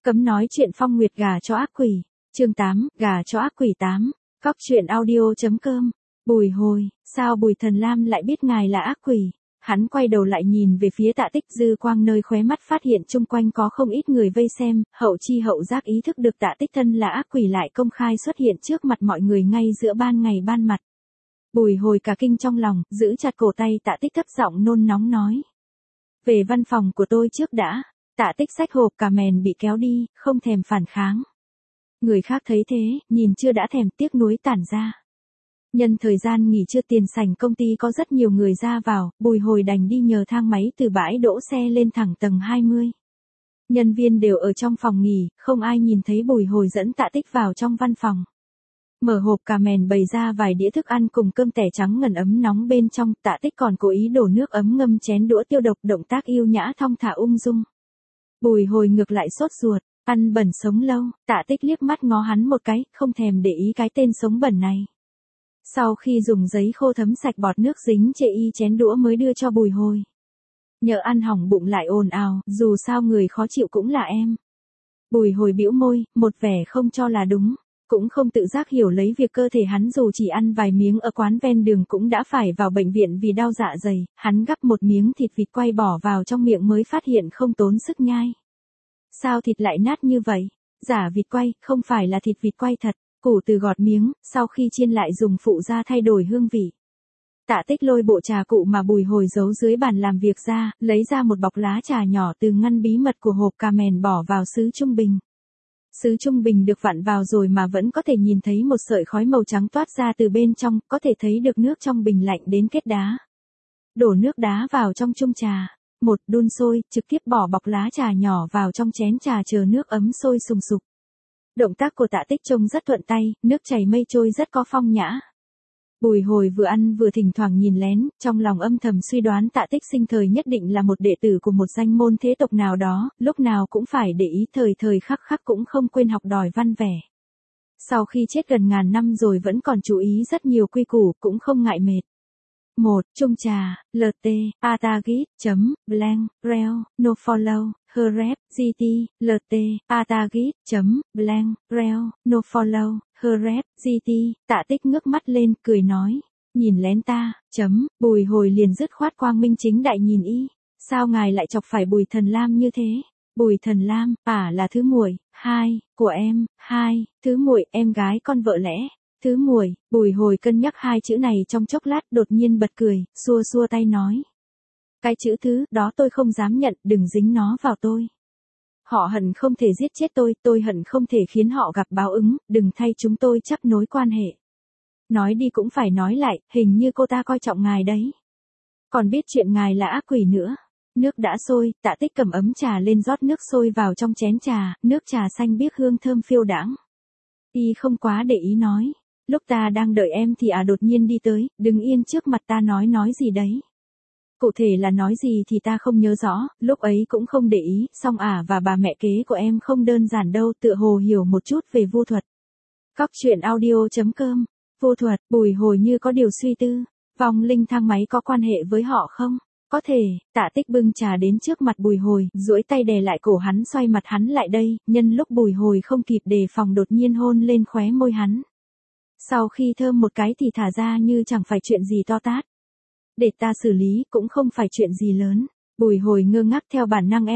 Cấm nói chuyện Phong Nguyệt gả cho ác quỷ. Chương 8, gả cho ác quỷ 8. Cóc truyện audio.com. Bùi Hồi, sao Bùi Thần Lam lại biết ngài là ác quỷ? Hắn quay đầu lại nhìn về phía Tạ Tích, dư quang nơi khóe mắt phát hiện chung quanh có không ít người vây xem, hậu chi hậu giác ý thức được Tạ Tích thân là ác quỷ lại công khai xuất hiện trước mặt mọi người ngay giữa ban ngày ban mặt. Bùi Hồi cả kinh trong lòng, giữ chặt cổ tay Tạ Tích thấp giọng nôn nóng nói. Về văn phòng của tôi trước đã. Tạ Tích xách hộp cà mèn bị kéo đi, không thèm phản kháng. Người khác thấy thế, nhìn chưa đã thèm tiếc nuối tản ra. Nhân thời gian nghỉ trưa tiền sảnh công ty có rất nhiều người ra vào, Bùi Hồi đành đi nhờ thang máy từ bãi đỗ xe lên thẳng tầng 20. Nhân viên đều ở trong phòng nghỉ, không ai nhìn thấy Bùi Hồi dẫn Tạ Tích vào trong văn phòng. Mở hộp cà mèn bày ra vài đĩa thức ăn cùng cơm tẻ trắng ngần ấm nóng bên trong, Tạ Tích còn cố ý đổ nước ấm ngâm chén đũa tiêu độc, động tác yêu nhã thong thả ung dung. Bùi Hồi ngược lại sốt ruột, ăn bẩn sống lâu, Tạ Tích liếc mắt ngó hắn một cái, không thèm để ý cái tên sống bẩn này. Sau khi dùng giấy khô thấm sạch bọt nước dính chệ y chén đũa mới đưa cho Bùi Hồi. Nhỡ ăn hỏng bụng lại ồn ào, dù sao người khó chịu cũng là em. Bùi Hồi bĩu môi, một vẻ không cho là đúng, cũng không tự giác hiểu lấy việc cơ thể hắn dù chỉ ăn vài miếng ở quán ven đường cũng đã phải vào bệnh viện vì đau dạ dày, hắn gắp một miếng thịt vịt quay bỏ vào trong miệng mới phát hiện không tốn sức nhai. Sao thịt lại nát như vậy? Giả vịt quay, không phải là thịt vịt quay thật, củ từ gọt miếng, sau khi chiên lại dùng phụ gia thay đổi hương vị. Tạ Tích lôi bộ trà cụ mà Bùi Hồi giấu dưới bàn làm việc ra, lấy ra một bọc lá trà nhỏ từ ngăn bí mật của hộp cà mèn bỏ vào sứ trung bình. Sứ trung bình được vặn vào rồi mà vẫn có thể nhìn thấy một sợi khói màu trắng toát ra từ bên trong, có thể thấy được nước trong bình lạnh đến kết đá. Đổ nước đá vào trong chung trà. Đun sôi, trực tiếp bỏ bọc lá trà nhỏ vào trong chén trà chờ nước ấm sôi sùng sục. Động tác của Tạ Tích trông rất thuận tay, nước chảy mây trôi rất có phong nhã. Bùi Hồi vừa ăn vừa thỉnh thoảng nhìn lén, trong lòng âm thầm suy đoán Tạ Tích sinh thời nhất định là một đệ tử của một danh môn thế tộc nào đó, lúc nào cũng phải để ý thời thời khắc khắc cũng không quên học đòi văn vẻ. Sau khi chết gần ngàn năm rồi vẫn còn chú ý rất nhiều quy củ, cũng không ngại mệt. 1. Chung trà, LT, Atagit, blank, rel, no follow, her rep, GT, LT, Atagit, blank, rel, no follow, her rep, GT, Tạ Tích ngước mắt lên, cười nói, nhìn lén ta, Bùi Hồi liền dứt khoát quang minh chính đại nhìn y, sao ngài lại chọc phải Bùi Thần Lam như thế? Bùi Thần Lam, là thứ muội, của em, thứ muội, em gái con vợ lẽ. Thứ muội, Bùi Hồi cân nhắc hai chữ này trong chốc lát đột nhiên bật cười, xua xua tay nói. Cái chữ thứ đó tôi không dám nhận, đừng dính nó vào tôi. Họ hận không thể giết chết tôi hận không thể khiến họ gặp báo ứng, đừng thay chúng tôi chấp nối quan hệ. Nói đi cũng phải nói lại, hình như cô ta coi trọng ngài đấy. Còn biết chuyện ngài là ác quỷ nữa. Nước đã sôi, Tạ Tích cầm ấm trà lên rót nước sôi vào trong chén trà, nước trà xanh biếc hương thơm phiêu đãng. Y không quá để ý nói. Lúc ta đang đợi em thì đột nhiên đi tới, đứng yên trước mặt ta nói gì đấy. Cụ thể là nói gì thì ta không nhớ rõ, lúc ấy cũng không để ý, song và bà mẹ kế của em không đơn giản đâu, tựa hồ hiểu một chút về vu thuật. Cóc truyện audio.com. Vu thuật, Bùi Hồi như có điều suy tư, vong linh thang máy có quan hệ với họ không? Có thể. Tạ Tích bưng trà đến trước mặt Bùi Hồi, duỗi tay đè lại cổ hắn, xoay mặt hắn lại đây, nhân lúc Bùi Hồi không kịp đề phòng đột nhiên hôn lên khóe môi hắn. Sau khi thơm một cái thì thả ra như chẳng phải chuyện gì to tát. Để ta xử lý, cũng không phải chuyện gì lớn. Bùi Hồi ngơ ngác theo bản năng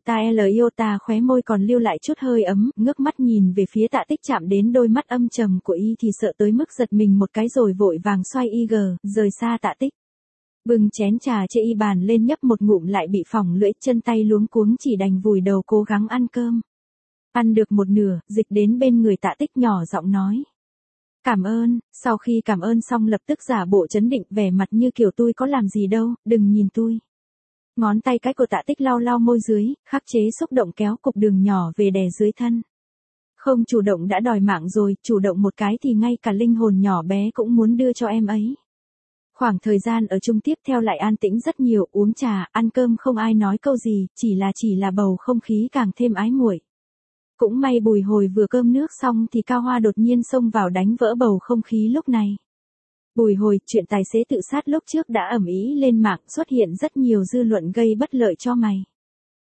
L khóe môi còn lưu lại chút hơi ấm, ngước mắt nhìn về phía Tạ Tích, chạm đến đôi mắt âm trầm của y thì sợ tới mức giật mình một cái rồi vội vàng xoay rời xa Tạ Tích. Bưng chén trà chê y bàn lên nhấp một ngụm lại bị phỏng lưỡi, chân tay luống cuống chỉ đành vùi đầu cố gắng ăn cơm. Ăn được một nửa, dịch đến bên người Tạ Tích nhỏ giọng nói. Cảm ơn, sau khi cảm ơn xong lập tức giả bộ trấn định, vẻ mặt như kiểu tôi có làm gì đâu, đừng nhìn tôi. Ngón tay cái của Tạ Tích lau lau môi dưới, khắc chế xúc động kéo cục đường nhỏ về đè dưới thân. Không chủ động đã đòi mạng rồi, chủ động một cái thì ngay cả linh hồn nhỏ bé cũng muốn đưa cho em ấy. Khoảng thời gian ở chung tiếp theo lại an tĩnh rất nhiều, uống trà, ăn cơm không ai nói câu gì, chỉ là bầu không khí càng thêm ái muội. Cũng may Bùi Hồi vừa cơm nước xong thì Cao Hoa đột nhiên xông vào đánh vỡ bầu không khí lúc này. Bùi Hồi, chuyện tài xế tự sát lúc trước đã ầm ĩ lên mạng, xuất hiện rất nhiều dư luận gây bất lợi cho mày.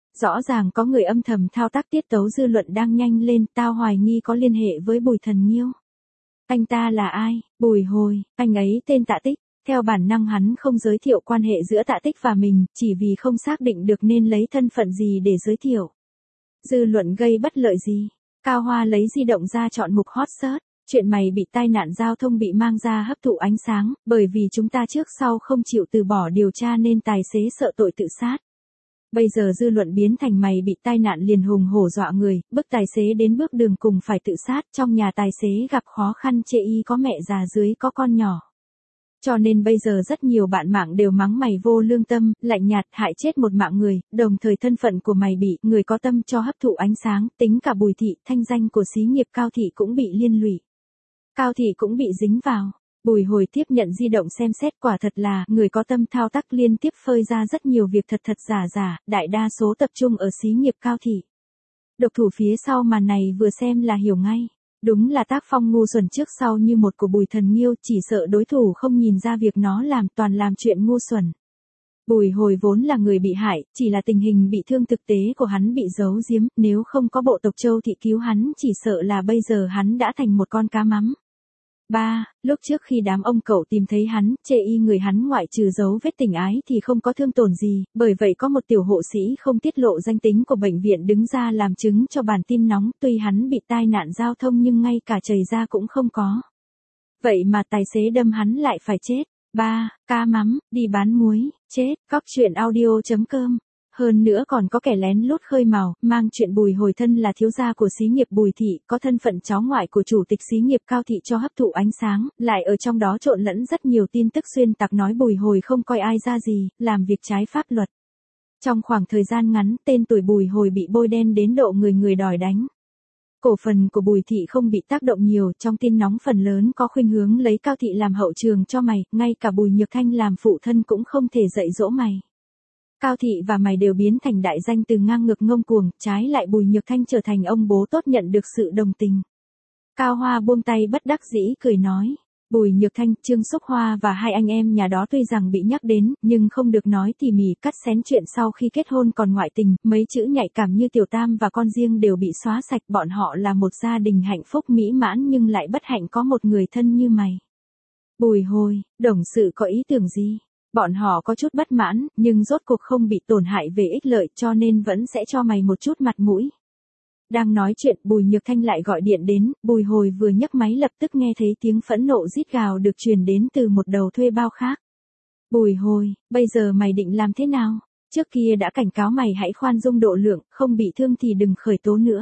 Rõ ràng có người âm thầm thao tác tiết tấu dư luận đang nhanh lên, tao hoài nghi có liên hệ với Bùi Thần Nhiêu. Anh ta là ai? Bùi Hồi, anh ấy tên Tạ Tích. Theo bản năng hắn không giới thiệu quan hệ giữa Tạ Tích và mình, chỉ vì không xác định được nên lấy thân phận gì để giới thiệu. Dư luận gây bất lợi gì? Cao Hoa lấy di động ra chọn mục hot search. Chuyện mày bị tai nạn giao thông bị mang ra hấp thụ ánh sáng, bởi vì chúng ta trước sau không chịu từ bỏ điều tra nên tài xế sợ tội tự sát. Bây giờ dư luận biến thành mày bị tai nạn liền hùng hổ dọa người, bức tài xế đến bước đường cùng phải tự sát, trong nhà tài xế gặp khó khăn chê y có mẹ già dưới có con nhỏ. Cho nên bây giờ rất nhiều bạn mạng đều mắng mày vô lương tâm, lạnh nhạt, hại chết một mạng người, đồng thời thân phận của mày bị người có tâm cho hấp thụ ánh sáng, tính cả Bùi Thị, thanh danh của xí nghiệp Cao Thị cũng bị liên lụy. Cao Thị cũng bị dính vào. Bùi Hồi tiếp nhận di động xem xét, quả thật là người có tâm thao tác liên tiếp phơi ra rất nhiều việc thật giả, đại đa số tập trung ở xí nghiệp Cao Thị. Độc thủ phía sau màn này vừa xem là hiểu ngay. Đúng là tác phong ngu xuẩn trước sau như một của Bùi Thần Nhiêu, chỉ sợ đối thủ không nhìn ra việc nó làm, toàn làm chuyện ngu xuẩn. Bùi Hồi vốn là người bị hại, chỉ là tình hình bị thương thực tế của hắn bị giấu giếm, nếu không có bộ tộc Châu Thị cứu hắn chỉ sợ là bây giờ hắn đã thành một con cá mắm. 3. Lúc trước khi đám ông cậu tìm thấy hắn, chê y người hắn ngoại trừ dấu vết tình ái thì không có thương tổn gì, bởi vậy có một tiểu hộ sĩ không tiết lộ danh tính của bệnh viện đứng ra làm chứng cho bản tin nóng, tuy hắn bị tai nạn giao thông nhưng ngay cả chảy ra cũng không có. Vậy mà tài xế đâm hắn lại phải chết. 3. Cá mắm, đi bán muối, chết, cóc truyện audio.com. Hơn nữa còn có kẻ lén lút khơi mào, mang chuyện Bùi Hồi thân là thiếu gia của xí nghiệp Bùi Thị, có thân phận cháu ngoại của chủ tịch xí nghiệp Cao Thị cho hấp thụ ánh sáng, lại ở trong đó trộn lẫn rất nhiều tin tức xuyên tạc nói Bùi Hồi không coi ai ra gì, làm việc trái pháp luật. Trong khoảng thời gian ngắn, tên tuổi Bùi Hồi bị bôi đen đến độ người đòi đánh. Cổ phần của Bùi Thị không bị tác động nhiều, trong tin nóng phần lớn có khuynh hướng lấy Cao Thị làm hậu trường cho mày, ngay cả Bùi Nhược Thanh làm phụ thân cũng không thể dạy dỗ mày. Cao Thị và mày đều biến thành đại danh từ ngang ngược ngông cuồng, trái lại Bùi Nhược Thanh trở thành ông bố tốt nhận được sự đồng tình. Cao Hoa buông tay bất đắc dĩ cười nói. Bùi Nhược Thanh, Trương Xúc Hoa và hai anh em nhà đó tuy rằng bị nhắc đến, nhưng không được nói tỉ mỉ, cắt xén chuyện sau khi kết hôn còn ngoại tình, mấy chữ nhạy cảm như Tiểu Tam và con riêng đều bị xóa sạch, bọn họ là một gia đình hạnh phúc mỹ mãn nhưng lại bất hạnh có một người thân như mày. Bùi Hồi, đồng sự có ý tưởng gì? Bọn họ có chút bất mãn, nhưng rốt cuộc không bị tổn hại về ích lợi cho nên vẫn sẽ cho mày một chút mặt mũi. Đang nói chuyện, Bùi Nhược Thanh lại gọi điện đến, Bùi Hồi vừa nhấc máy lập tức nghe thấy tiếng phẫn nộ rít gào được truyền đến từ một đầu thuê bao khác. Bùi Hồi, bây giờ mày định làm thế nào? Trước kia đã cảnh cáo mày hãy khoan dung độ lượng, không bị thương thì đừng khởi tố nữa.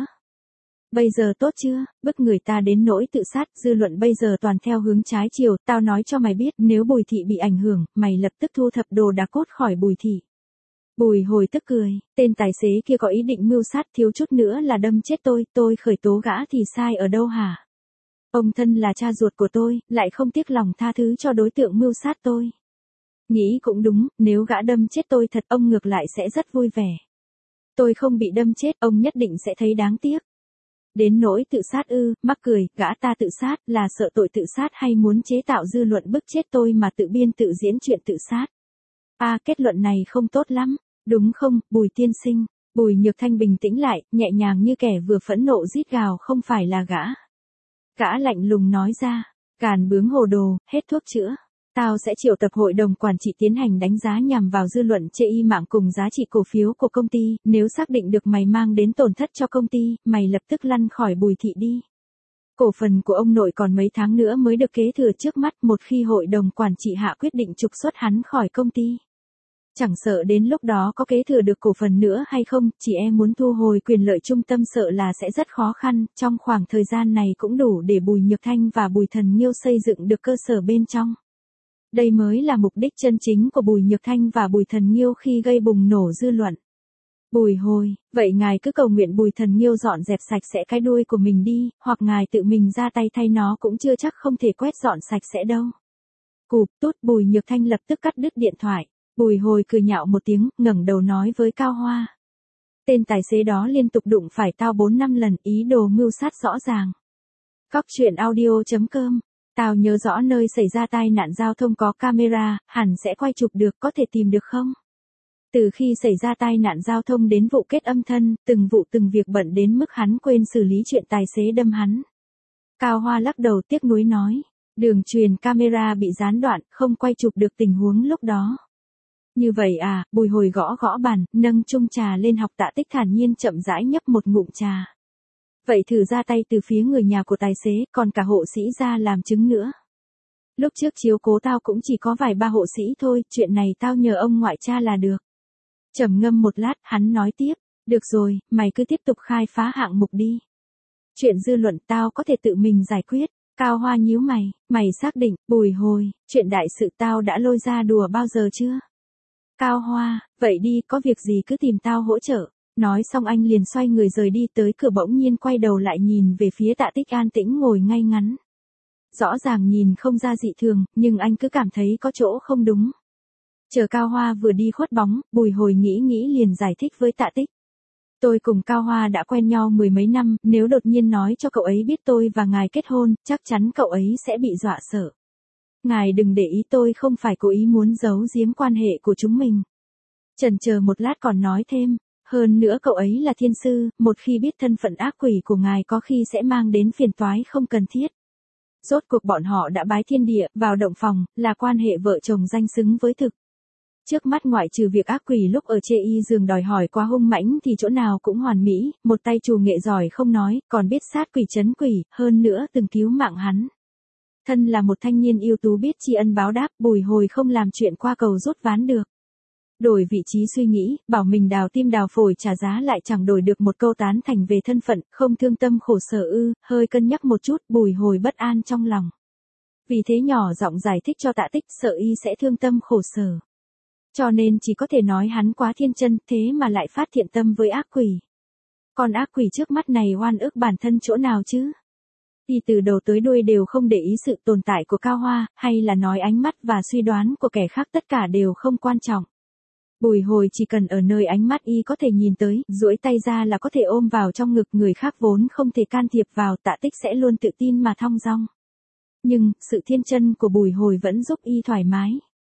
Bây giờ tốt chưa, bức người ta đến nỗi tự sát, dư luận bây giờ toàn theo hướng trái chiều, tao nói cho mày biết, nếu Bùi Thị bị ảnh hưởng, mày lập tức thu thập đồ đạc cốt khỏi Bùi Thị. Bùi Hồi tức cười, tên tài xế kia có ý định mưu sát, thiếu chút nữa là đâm chết tôi khởi tố gã thì sai ở đâu hả? Ông thân là cha ruột của tôi, lại không tiếc lòng tha thứ cho đối tượng mưu sát tôi. Nghĩ cũng đúng, nếu gã đâm chết tôi thật ông ngược lại sẽ rất vui vẻ. Tôi không bị đâm chết, ông nhất định sẽ thấy đáng tiếc. Đến nỗi tự sát ư, mắc cười, gã ta tự sát là sợ tội tự sát hay muốn chế tạo dư luận bức chết tôi mà tự biên tự diễn chuyện tự sát. Kết luận này không tốt lắm, đúng không, Bùi tiên sinh? Bùi Nhược Thanh bình tĩnh lại, nhẹ nhàng như kẻ vừa phẫn nộ rít gào không phải là gã. Gã lạnh lùng nói ra, càn bướng hồ đồ, hết thuốc chữa. Tao sẽ triệu tập hội đồng quản trị tiến hành đánh giá nhằm vào dư luận chê y mạng cùng giá trị cổ phiếu của công ty, nếu xác định được mày mang đến tổn thất cho công ty, mày lập tức lăn khỏi Bùi Thị đi. Cổ phần của ông nội còn mấy tháng nữa mới được kế thừa trước mắt, một khi hội đồng quản trị hạ quyết định trục xuất hắn khỏi công ty. Chẳng sợ đến lúc đó có kế thừa được cổ phần nữa hay không, chỉ muốn thu hồi quyền lợi trung tâm sợ là sẽ rất khó khăn, trong khoảng thời gian này cũng đủ để Bùi Nhược Thanh và Bùi Thần Nhiêu xây dựng được cơ sở bên trong. Đây mới là mục đích chân chính của Bùi Nhược Thanh và Bùi Thần Nhiêu khi gây bùng nổ dư luận. Bùi Hồi, vậy ngài cứ cầu nguyện Bùi Thần Nhiêu dọn dẹp sạch sẽ cái đuôi của mình đi, hoặc ngài tự mình ra tay thay nó cũng chưa chắc không thể quét dọn sạch sẽ đâu. Cụp tút, Bùi Nhược Thanh lập tức cắt đứt điện thoại. Bùi Hồi cười nhạo một tiếng, ngẩng đầu nói với Cao Hoa. Tên tài xế đó liên tục đụng phải tao 4-5 lần, ý đồ mưu sát rõ ràng. Cóc truyện audio.com. Tao nhớ rõ nơi xảy ra tai nạn giao thông có camera, hẳn sẽ quay chụp được, có thể tìm được không? Từ khi xảy ra tai nạn giao thông đến vụ kết âm thân, từng vụ từng việc bận đến mức hắn quên xử lý chuyện tài xế đâm hắn. Cao Hoa lắc đầu tiếc nuối nói, đường truyền camera bị gián đoạn, không quay chụp được tình huống lúc đó. Như vậy à, Bùi Hồi gõ gõ bàn, nâng chung trà lên học Tạ Tích thản nhiên chậm rãi nhấp một ngụm trà. Vậy thử ra tay từ phía người nhà của tài xế, còn cả hộ sĩ ra làm chứng nữa. Lúc trước chiếu cố tao cũng chỉ có vài ba hộ sĩ thôi, chuyện này tao nhờ ông ngoại cha là được. Trầm ngâm một lát, hắn nói tiếp, được rồi, mày cứ tiếp tục khai phá hạng mục đi. Chuyện dư luận tao có thể tự mình giải quyết. Cao Hoa nhíu mày xác định, Bùi Hồi, chuyện đại sự tao đã lôi ra đùa bao giờ chưa? Cao Hoa, vậy đi, có việc gì cứ tìm tao hỗ trợ. Nói xong anh liền xoay người rời đi, tới cửa bỗng nhiên quay đầu lại nhìn về phía Tạ Tích an tĩnh ngồi ngay ngắn. Rõ ràng nhìn không ra dị thường, nhưng anh cứ cảm thấy có chỗ không đúng. Chờ Cao Hoa vừa đi khuất bóng, Bùi Hồi nghĩ liền giải thích với Tạ Tích. Tôi cùng Cao Hoa đã quen nhau mười mấy năm, nếu đột nhiên nói cho cậu ấy biết tôi và ngài kết hôn, chắc chắn cậu ấy sẽ bị dọa sợ. Ngài đừng để ý, tôi không phải cố ý muốn giấu giếm quan hệ của chúng mình. Chần chờ một lát còn nói thêm, hơn nữa cậu ấy là thiên sư, một khi biết thân phận ác quỷ của ngài có khi sẽ mang đến phiền toái không cần thiết. Rốt cuộc bọn họ đã bái thiên địa, vào động phòng, là quan hệ vợ chồng danh xứng với thực. Trước mắt ngoại trừ việc ác quỷ lúc ở chê y giường đòi hỏi quá hung mãnh thì chỗ nào cũng hoàn mỹ, một tay trù nghệ giỏi không nói, còn biết sát quỷ trấn quỷ, hơn nữa từng cứu mạng hắn. Thân là một thanh niên ưu tú biết tri ân báo đáp, Bùi Hồi không làm chuyện qua cầu rút ván được. Đổi vị trí suy nghĩ, bảo mình đào tim đào phổi trả giá lại chẳng đổi được một câu tán thành về thân phận, không thương tâm khổ sở ư, hơi cân nhắc một chút, Bùi Hồi bất an trong lòng. Vì thế nhỏ giọng giải thích cho Tạ Tích, sợ y sẽ thương tâm khổ sở. Cho nên chỉ có thể nói hắn quá thiên chân, thế mà lại phát thiện tâm với ác quỷ. Còn ác quỷ trước mắt này oan ức bản thân chỗ nào chứ? Y từ đầu tới đuôi đều không để ý sự tồn tại của Cao Hoa, hay là nói ánh mắt và suy đoán của kẻ khác tất cả đều không quan trọng. Bùi Hồi chỉ cần ở nơi ánh mắt y có thể nhìn tới, duỗi tay ra là có thể ôm vào trong ngực, người khác vốn không thể can thiệp vào, Tạ Tích sẽ luôn tự tin mà thong dong. Nhưng, sự thiên chân của Bùi Hồi vẫn giúp y thoải mái.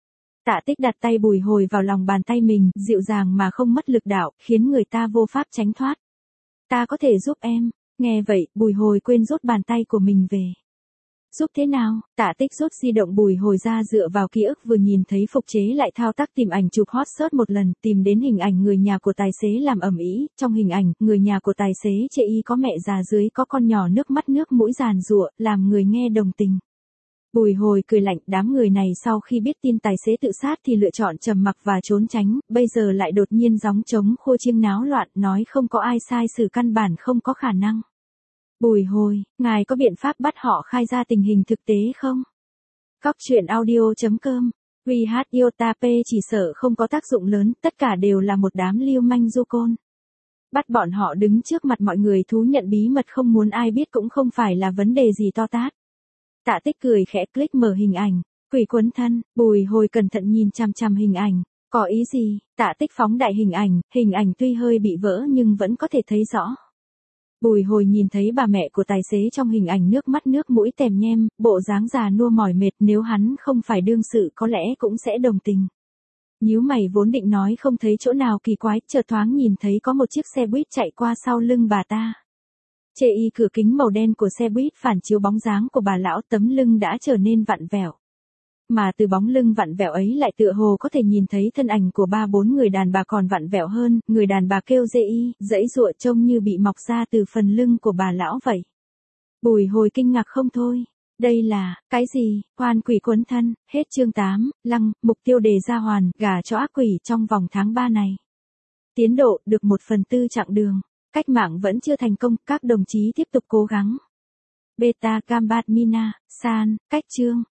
Tạ Tích đặt tay Bùi Hồi vào lòng bàn tay mình, dịu dàng mà không mất lực đạo, khiến người ta vô pháp tránh thoát. Ta có thể giúp em. Nghe vậy, Bùi Hồi quên rút bàn tay của mình về. Giúp thế nào? Tạ Tích rút di động Bùi Hồi ra, dựa vào ký ức vừa nhìn thấy phục chế lại thao tác tìm ảnh chụp hot search một lần, tìm đến hình ảnh người nhà của tài xế làm ầm ĩ. Trong hình ảnh, người nhà của tài xế chê y có mẹ già dưới có con nhỏ nước mắt nước mũi giàn giụa, làm người nghe đồng tình. Bùi Hồi cười lạnh, đám người này sau khi biết tin tài xế tự sát thì lựa chọn trầm mặc và trốn tránh, bây giờ lại đột nhiên gióng trống khua chiêng náo loạn, nói không có ai sai xử căn bản không có khả năng. Bùi Hồi, ngài có biện pháp bắt họ khai ra tình hình thực tế không? Cóc truyện audio.com. Vì hát yêu ta p chỉ sợ không có tác dụng lớn, tất cả đều là một đám lưu manh du côn. Bắt bọn họ đứng trước mặt mọi người thú nhận bí mật không muốn ai biết cũng không phải là vấn đề gì to tát. Tạ Tích cười khẽ click mở hình ảnh, quỷ quấn thân, Bùi Hồi cẩn thận nhìn chằm chằm hình ảnh, có ý gì? Tạ Tích phóng đại hình ảnh tuy hơi bị vỡ nhưng vẫn có thể thấy rõ. Bùi Hồi nhìn thấy bà mẹ của tài xế trong hình ảnh nước mắt nước mũi tèm nhem, bộ dáng già nua mỏi mệt, nếu hắn không phải đương sự có lẽ cũng sẽ đồng tình. Nhíu mày vốn định nói không thấy chỗ nào kỳ quái, chợt thoáng nhìn thấy có một chiếc xe buýt chạy qua sau lưng bà ta. Chê y cửa kính màu đen của xe buýt phản chiếu bóng dáng của bà lão, tấm lưng đã trở nên vặn vẹo. Mà từ bóng lưng vặn vẹo ấy lại tựa hồ có thể nhìn thấy thân ảnh của 3-4 người đàn bà còn vặn vẹo hơn, người đàn bà kêu dê y, giãy giụa trông như bị mọc ra từ phần lưng của bà lão vậy. Bùi Hồi kinh ngạc không thôi. Đây là, cái gì? Oan quỷ quấn thân, hết chương 8, lăng, mục tiêu đề ra hoàn, gả cho ác quỷ trong vòng tháng 3 này. Tiến độ, được 1/4 chặng đường. Cách mạng vẫn chưa thành công, các đồng chí tiếp tục cố gắng. Beta Gambat Mina, San, cách chương.